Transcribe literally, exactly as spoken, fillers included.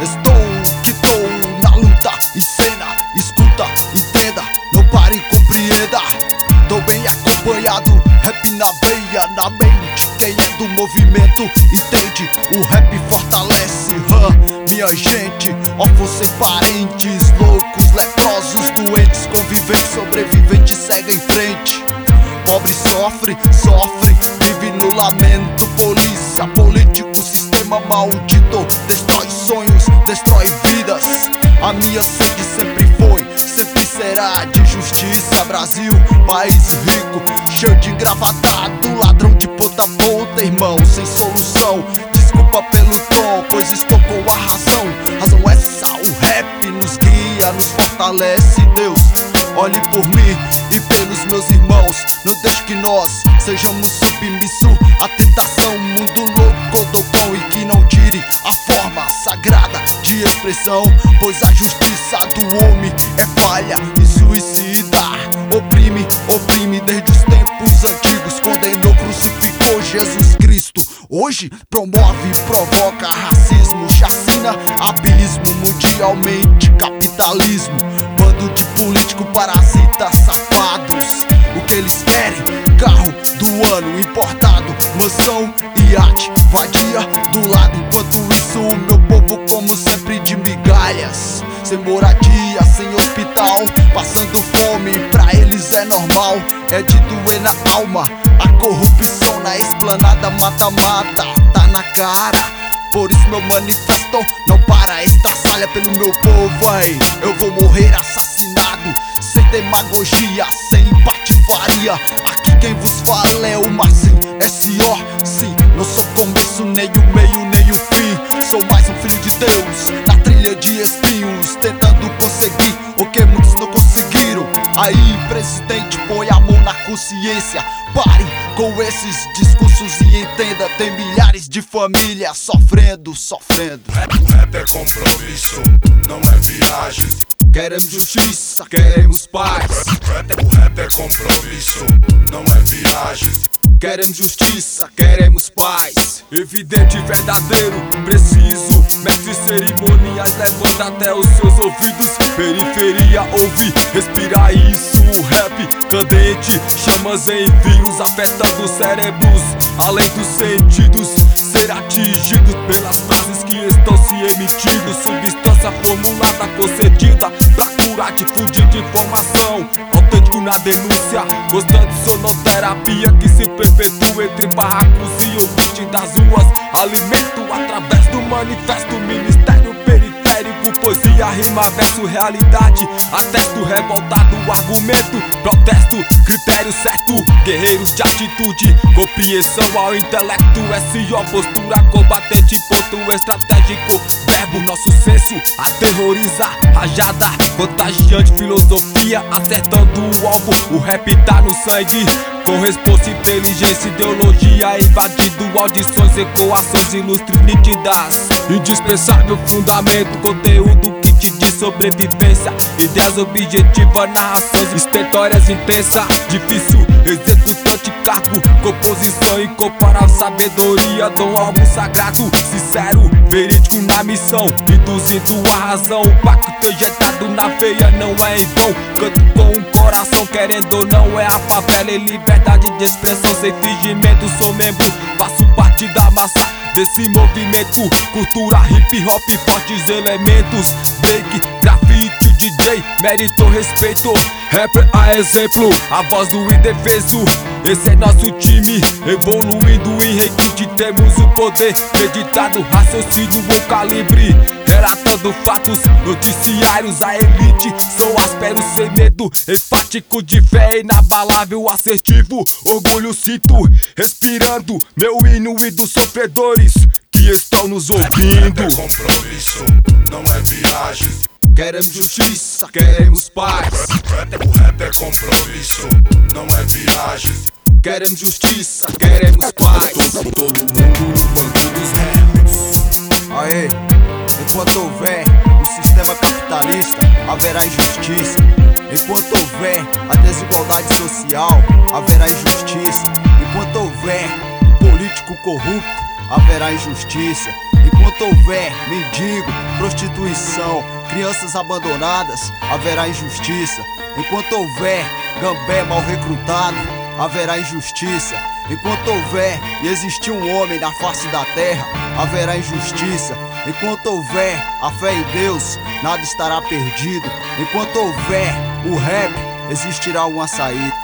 Estou que estou na luta, em cena, escuta, entenda, não pare e compreenda. Tô bem acompanhado, rap na veia, na mente. Quem é do movimento entende, o rap fortalece, hã, minha gente. Órfãos sem parentes, loucos, leprosos, doentes, conviventes, sobreviventes, segue em frente. Pobre sofre, sofre, vive no lamento. Polícia, político, sistema maldito, destrói sonhos, destrói vidas. A minha sede sempre foi, sempre será de justiça. Brasil, país rico, cheio de engravatado, ladrão de ponta a ponta, irmão, sem solução. Desculpa pelo tom, pois estou com a razão. Razão essa, o rap nos guia, nos fortalece. Deus, olhe por mim e pelos meus irmãos. Não deixe que nós sejamos submissos à tentação. Mundo louco do cão, e que não tire a forma sagrada de expressão, pois a justiça do homem é falha e suicida. Oprime, oprime desde os tempos antigos. Condenou, crucificou Jesus Cristo. Hoje promove e provoca racismo, chacina, abismo, mundialmente capitalismo. Bando de político parasita, safados. O que eles querem? Carro do ano importado, mansão, iate, vadia do lado. Enquanto isso o meu povo como sempre de migalhas, sem moradia, sem hospital, passando fome, pra eles é normal. É de doer na alma, a corrupção na esplanada mata-mata, tá na cara. Por isso meu manifesto não para, estraçalha pelo meu povo, ai. Eu vou morrer assassinado, sem demagogia, sem patifaria. Aqui quem vos fala é o Marcinho, S O, sim. Não sou começo, nem o meio, nem o fim. Sou mais um filho de Deus, na trilha de espinhos, tentando conseguir o que muitos não conseguiram. Aí, presidente, põe a mão na consciência. Pare com esses discursos e entenda, tem milhares de famílias sofrendo, sofrendo. O rap é compromisso, não é viagem. Queremos justiça, queremos paz. O rap é compromisso, não é viagem. Queremos justiça, queremos paz. Evidente, verdadeiro, preciso. Mestre cerimonias levanta até os seus ouvidos. Periferia, ouve, respira isso. Rap candente, chamas em vírus, afetando cérebros, além dos sentidos. Ser atingidos pelas frases que estão se emitindo. Substância formulada, concedida pra curar, difundir de informação. Autêntico na denúncia, constante sonoterapia que se perpetua entre barracos e ouvintes das ruas. Alimento através do manifesto, ministério periférico, poesia, rima, verso, realidade. Atesto, revoltado, argumento, protesto, critério certo. Guerreiros de atitude, compreensão ao intelecto. S O, postura combatente, ponto estratégico. Verbo, nosso senso, aterroriza, rajada, contagiante, filosofia, acertando o alvo. O rap tá no sangue, com resposta, inteligência, ideologia, invadindo audições, ecoações ilustres nítidas. Indispensável fundamento, conteúdo, kit de sobrevivência, ideias objetivas, narrações estentórias intensas. Difícil, executante, cargo, composição incomparável, sabedoria, dom, algo sagrado, sincero, verídico na missão, induzindo a razão. O pacto injetado na veia não é em vão. Canto com o coração, querendo ou não, é a favela em liberdade de expressão, sem fingimento. Sou membro, faço parte da massa desse movimento. Cultura hip hop, fortes elementos, break, grafite, D J, mérito, respeito. Rapper a exemplo, a voz do indefeso. Esse é nosso time, evoluindo em requinte. Temos o poder, meditado, raciocínio, bom calibre. Relatando fatos, noticiários, a elite. Sou áspero, sem medo, enfático, de fé inabalável, assertivo. Orgulho sinto, respirando meu hino e dos sofredores que estão nos ouvindo. O rap é compromisso, não é viagem. Queremos justiça, queremos paz. O rap é compromisso, não é viagem. Queremos justiça, queremos paz. Todo, todo mundo no banco dos réus. Aê, enquanto houver o sistema capitalista, haverá injustiça. Enquanto houver a desigualdade social, haverá injustiça. Enquanto houver um político corrupto, haverá injustiça. Enquanto houver mendigo, prostituição, crianças abandonadas, haverá injustiça. Enquanto houver gambé mal recrutado, haverá injustiça. Enquanto houver e existir um homem na face da terra, haverá injustiça. Enquanto houver a fé em Deus, nada estará perdido. Enquanto houver o rap, existirá uma saída.